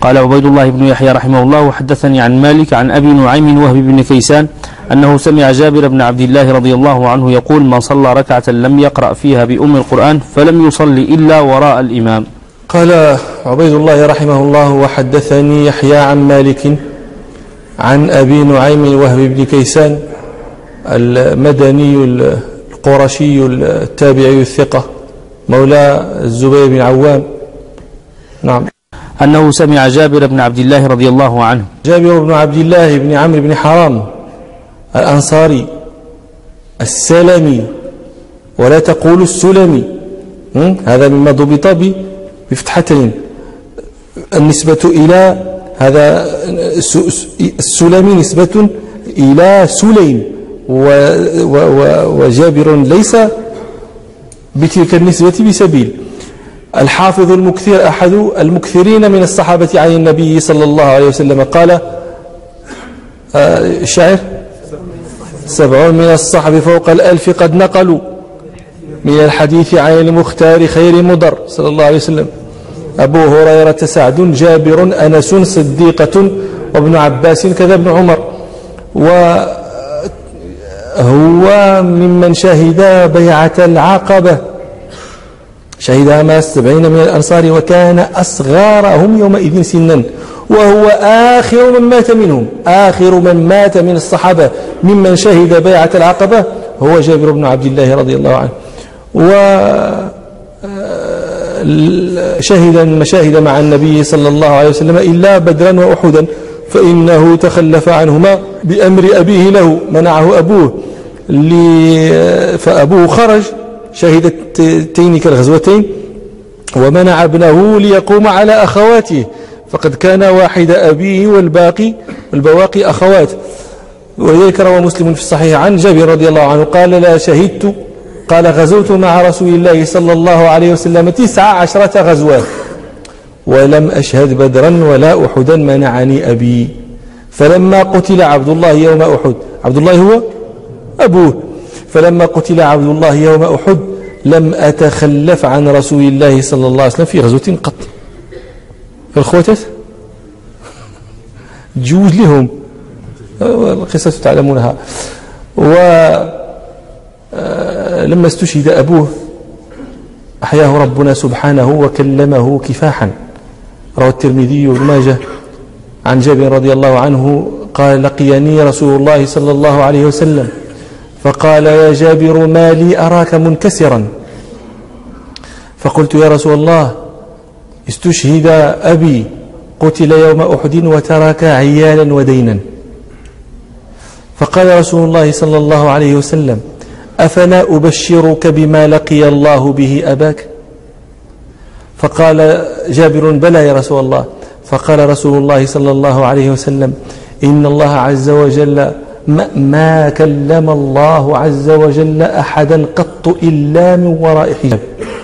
قال عبيد الله بن يحيى رحمه الله: وحدثني عن مالك عن أبي نعيم وهب بن كيسان أنه سمع جابر بن عبد الله رضي الله عنه يقول: من صلى ركعة لم يقرأ فيها بأم القرآن فلم يصلي إلا وراء الإمام. قال عبيد الله رحمه الله: وحدثني يحيى عن مالك عن أبي نعيم وهب بن كيسان المدني القرشي التابعي الثقة مولى الزبير بن عوام. نعم. أنه سمع جابر بن عبد الله رضي الله عنه. جابر بن عبد الله بن عمرو بن حرام الأنصاري السلمي، ولا تقول السلمي، هذا مما ضبط بفتحتين. النسبة إلى هذا السلمي نسبة إلى سليم، وجابر ليس بتلك النسبة بسبيل. الحافظ المكثر أحد المكثرين من الصحابة عن النبي صلى الله عليه وسلم قال الشاعر: 70 من الصحب فوق 1000 قد نقلوا من الحديث عن المختار خير مضر صلى الله عليه وسلم. أبو هريرة، سعد، جابر، أنس، صديقة، وابن عباس كذا ابن عمر. وهو ممن شهد بيعة العقبة، شهدها مع 70 من الأنصار، وكان أصغرهم يومئذ سنا، وهو آخر من مات منهم. آخر من مات من الصحابة ممن شهد بيعة العقبة هو جابر بن عبد الله رضي الله عنه. وشهد المشاهد مع النبي صلى الله عليه وسلم إلا بدرا وأحدا، فإنه تخلف عنهما بأمر أبيه له، منعه أبوه فأبوه خرج شهد تلك الغزوتين، ومنع ابنه ليقوم على أخواته، فقد كان واحد أبيه والبواقي أخوات. وذلك روى مسلم في الصحيح عن جابر رضي الله عنه قال: لا شهدت، قال: غزوت مع رسول الله صلى الله عليه وسلم 19 غزوات، ولم أشهد بدرا ولا أحدا، منعني أبي. فلما قتل عبد الله يوم أحد، عبد الله هو أبوه، فلما قتل عبد الله يوم أحد لم أتخلف عن رسول الله صلى الله عليه وسلم في غزوة قط. الخوتات جوز لهم، القصة تعلمونها. ولما استشهد أبوه أحياه ربنا سبحانه وكلمه كفاحا. روى الترمذي وابن ماجه عن جابر رضي الله عنه قال: لقيني رسول الله صلى الله عليه وسلم فقال: يا جابر ما لي أراك منكسرا؟ فقلت: يا رسول الله استشهد أبي، قتل يوم أحد وترك عيالا ودينا. فقال رسول الله صلى الله عليه وسلم: أفلا أبشرك بما لقي الله به أباك؟ فقال جابر: بلى يا رسول الله. فقال رسول الله صلى الله عليه وسلم: إن الله عز وجل ما كلم الله عز وجل أحدا قط إلا من وراء حجاب،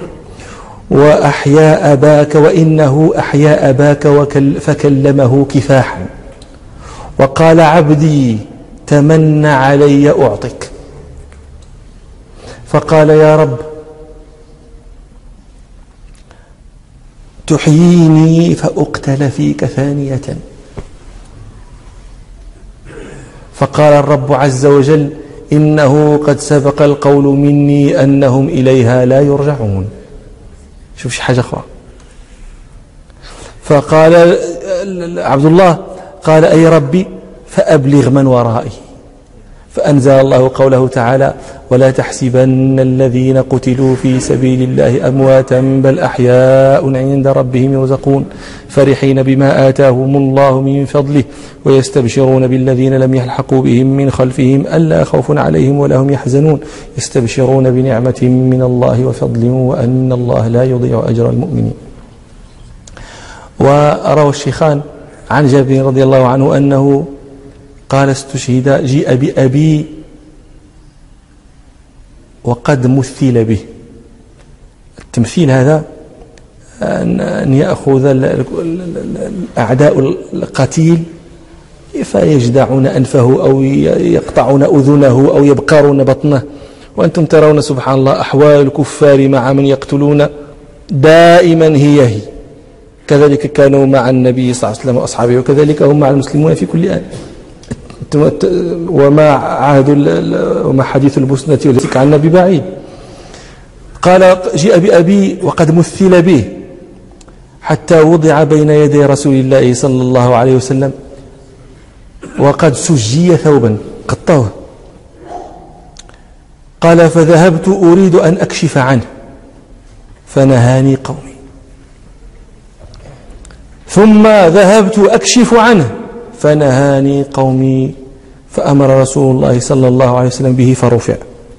وأحيا أباك، وإنه أحيا أباك فكلمه كفاحا، وقال: عبدي تمنى علي أعطك. فقال: يا رب تحييني فأقتل فيك ثانية. فقال الرب عز وجل: إنه قد سبق القول مني أنهم إليها لا يرجعون. شوف شي حاجة أخرى. فقال عبد الله: قال: أي ربي فأبلغ من ورائي. فأنزل الله قوله تعالى: ولا تحسبن الذين قتلوا في سبيل الله أمواتا بل أحياء عند ربهم يرزقون فرحين بما آتاهم الله من فضله ويستبشرون بالذين لم يلحقوا بهم من خلفهم ألا خوف عليهم ولا هم يحزنون يستبشرون بنعمة من الله وفضل وأن الله لا يضيع أجر المؤمنين. وروى الشيخان عن جابر رضي الله عنه أنه قال: استشهد جيء بأبي وقد مثل به. التمثيل هذا أن يأخذ الأعداء القتيل فيجدعون أنفه أو يقطعون أذنه أو يبقرون بطنه. وأنتم ترون سبحان الله أحوال الكفار مع من يقتلون دائما هي كذلك كانوا مع النبي صلى الله عليه وسلم وأصحابه، وكذلك هم مع المسلمون في كل آن. وما حديث البسنة والذكر عن النبي بعيد. قال جاء بأبي وقد مثل به حتى وضع بين يدي رسول الله صلى الله عليه وسلم وقد سجي ثوبا قطوه. قال فذهبت أريد أن أكشف عنه فنهاني قومي، ثم ذهبت أكشف عنه فنهاني قومي، فأمر رسول الله صلى الله عليه وسلم به فرفع.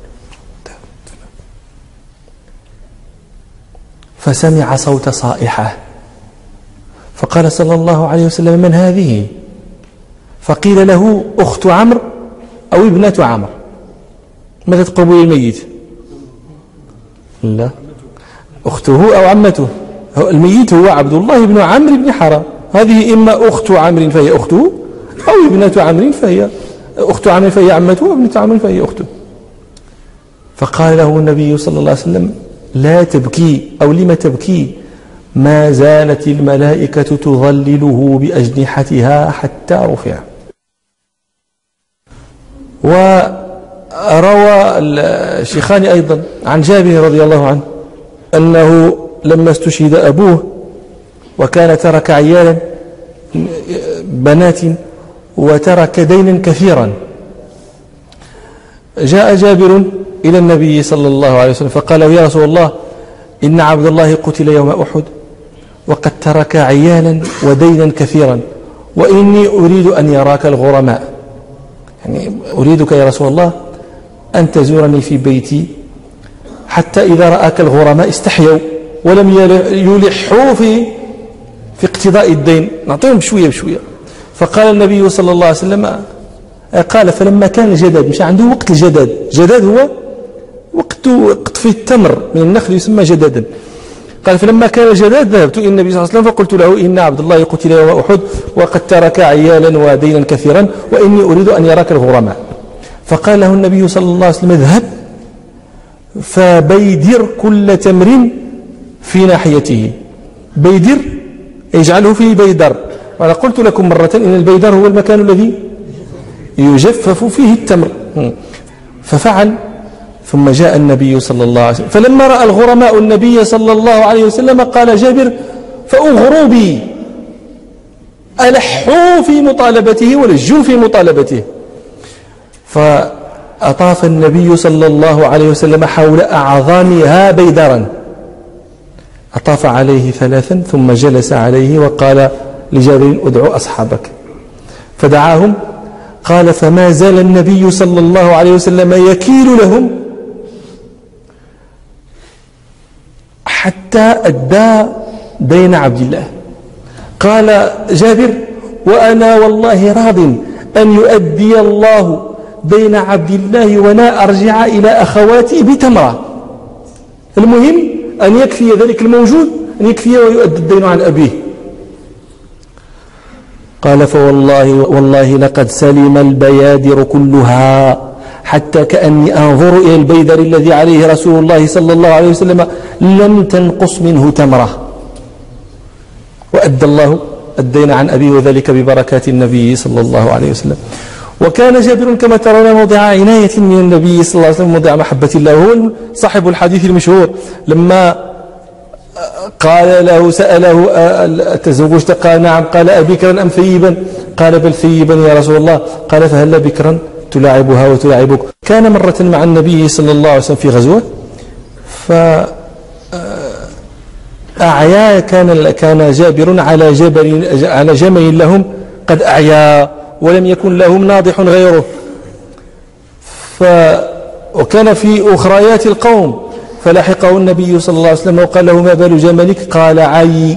فسمع صوت صائحة فقال صلى الله عليه وسلم من هذه؟ فقيل له أخت عمرو أو ابنة عمرو. ماذا تقول للميت؟ لا، أخته أو عمته. الميت هو عبد الله بن عمرو بن حرام، هذه إما أخت عمرو فهي أخته أو ابنة عمرو فهي أخت عمرو فهي عمته، وابنة عمرو فهي أخته. فقال له النبي صلى الله عليه وسلم لا تبكي، أو لم تبكي؟ ما زالت الملائكة تظلله بأجنحتها حتى رفع. وروى الشيخان أيضا عن جابر رضي الله عنه أنه لما استشهد أبوه وكان ترك عيالا بنات وترك دينا كثيرا، جاء جابر إلى النبي صلى الله عليه وسلم فقال يا رسول الله إن عبد الله قتل يوم أحد وقد ترك عيالا ودينا كثيرا، وإني أريد أن يراك الغرماء، يعني أريدك يا رسول الله أن تزورني في بيتي حتى إذا رآك الغرماء استحيوا ولم يلحوا في اقتضاء الدين، نعطيهم بشوية بشوية. فقال النبي صلى الله عليه وسلم قال فلما كان الجداد، مش عنده وقت الجداد، جداد هو وقت في التمر من النخل يسمى جدادا. قال فلما كان الجداد ذهبت إلى النبي صلى الله عليه وسلم فقلت له إن عبد الله قتل يوم أحد وقد ترك عيالا ودينا كثيرا وإني أريد أن يراك الغرماء. فقال له النبي صلى الله عليه وسلم اذهب فبيدر كل تمر في ناحيته. بيدر يجعله في بيدر، وأنا قلت لكم مرة إن البيدر هو المكان الذي يجفف فيه التمر. ففعل، ثم جاء النبي صلى الله عليه وسلم فلما رأى الغرماء النبي صلى الله عليه وسلم قال جابر فأغروا بي، ألحوا في مطالبته ولجوا في مطالبته. فأطاف النبي صلى الله عليه وسلم حول أعظامها بيدرا، أطاف عليه ثلاثا ثم جلس عليه وقال لجابر ادعو أصحابك، فدعاهم. قال فما زال النبي صلى الله عليه وسلم يكيل لهم حتى أدى دين عبد الله. قال جابر وأنا والله راض أن يؤدي الله دين عبد الله ولا أرجع إلى أخواتي بتمرة، المهم أن يكفي ذلك الموجود، أن يكفي ويؤدي الدين عن أبيه. قال فوالله لقد سلم البيادر كلها حتى كأني أنظر إلى البيدر الذي عليه رسول الله صلى الله عليه وسلم لم تنقص منه تمرة، وأدى الله الدين عن أبيه وذلك ببركات النبي صلى الله عليه وسلم. وكان جابر كما ترون موضع عناية من النبي صلى الله عليه وسلم، موضع محبة الله، وهو صاحب الحديث المشهور لما قال له سأله تزوجت؟ قال نعم. قال أبكرا أم ثيبا؟ قال بل ثيبا يا رسول الله. قال فهل بكرا تلاعبها وتلاعبك؟ كان مرة مع النبي صلى الله عليه وسلم في غزوة فأعيا، كان جابر على جمل لهم قد أعيا ولم يكن لهم ناضح غيره، وكان في أخريات القوم، فلحقه النبي صلى الله عليه وسلم وقال له ما بال جملك؟ قال عي.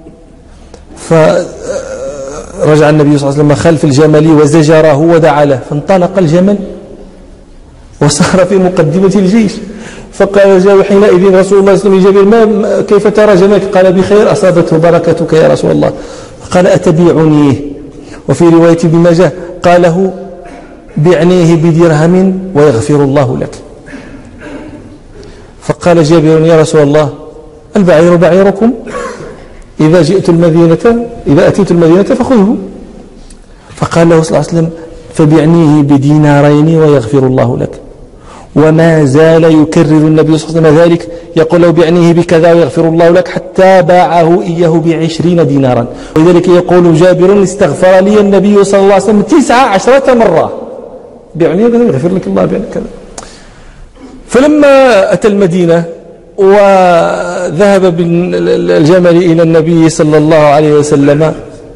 فرجع النبي صلى الله عليه وسلم خلف الجمل وزجره ودعا له، فانطلق الجمل وصار في مقدمة الجيش. فقال جابر حينئذ رسول الله صلى الله عليه وسلم ما كيف ترى جملك؟ قال بخير أصابته بركتك يا رسول الله. قال أتبيعنيه؟ وفي رواية ابن ماجه قاله بعنيه بدرهم ويغفر الله لك. فقال جابر يا رسول الله البعير بعيركم؟ إذا أتيت المدينة فخذه. فقال له صلى الله عليه وسلم فبعنيه بدينارين ويغفر الله لك. وما زال يكرر النبي صلى الله عليه وسلم ذلك، يقول له بعنيه بكذا ويغفر الله لك، حتى باعه إياه ب20 دينارا. ولذلك يقول جابر استغفر لي النبي صلى الله عليه وسلم 19 مرة، بعنيه كذا ويغفر لك الله بعنيه كذا. فلما أتى المدينة وذهب بالجمل إلى النبي صلى الله عليه وسلم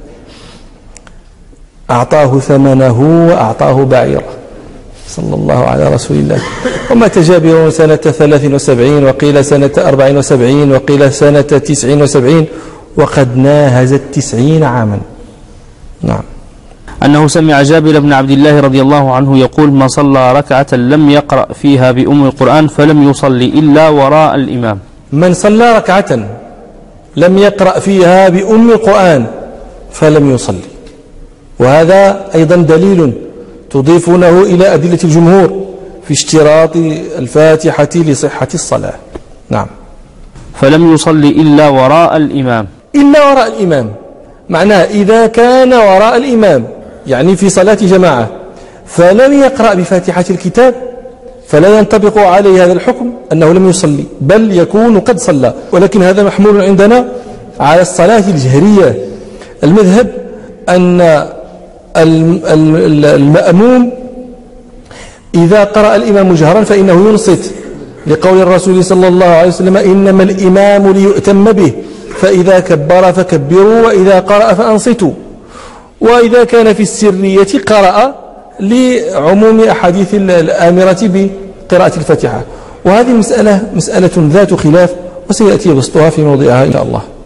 أعطاه ثمنه وأعطاه بعيره صلى الله على رسول الله. ومات جابر سنة 73 وقيل سنة 74 وقيل سنة 79 وقد ناهز 90 عاما. نعم. أنه سمع جابر بن عبد الله رضي الله عنه يقول: من صلى ركعة لم يقرأ فيها بأم القرآن فلم يصلي إلا وراء الإمام. من صلى ركعة لم يقرأ فيها بأم القرآن فلم يصلي. وهذا أيضا دليل تضيفونه إلى أدلة الجمهور في اشتراط الفاتحة لصحة الصلاة. نعم. فلم يصلي إلا وراء الإمام. إلا وراء الإمام معناه إذا كان وراء الإمام يعني في صلاة جماعة فلم يقرأ بفاتحة الكتاب فلا ينطبق عليه هذا الحكم أنه لم يصلي، بل يكون قد صلى. ولكن هذا محمول عندنا على الصلاة الجهرية. المذهب أن المأموم إذا قرأ الإمام جهرا فإنه ينصت، لقول الرسول صلى الله عليه وسلم: إنما الإمام ليؤتم به، فإذا كبر فكبروا وإذا قرأ فأنصتوا. وإذا كان في السرية قرأ لعموم أحاديث الآمرة بقراءة الفاتحة. وهذه مسألة ذات خلاف وسيأتي بسطها في موضعها إن شاء الله.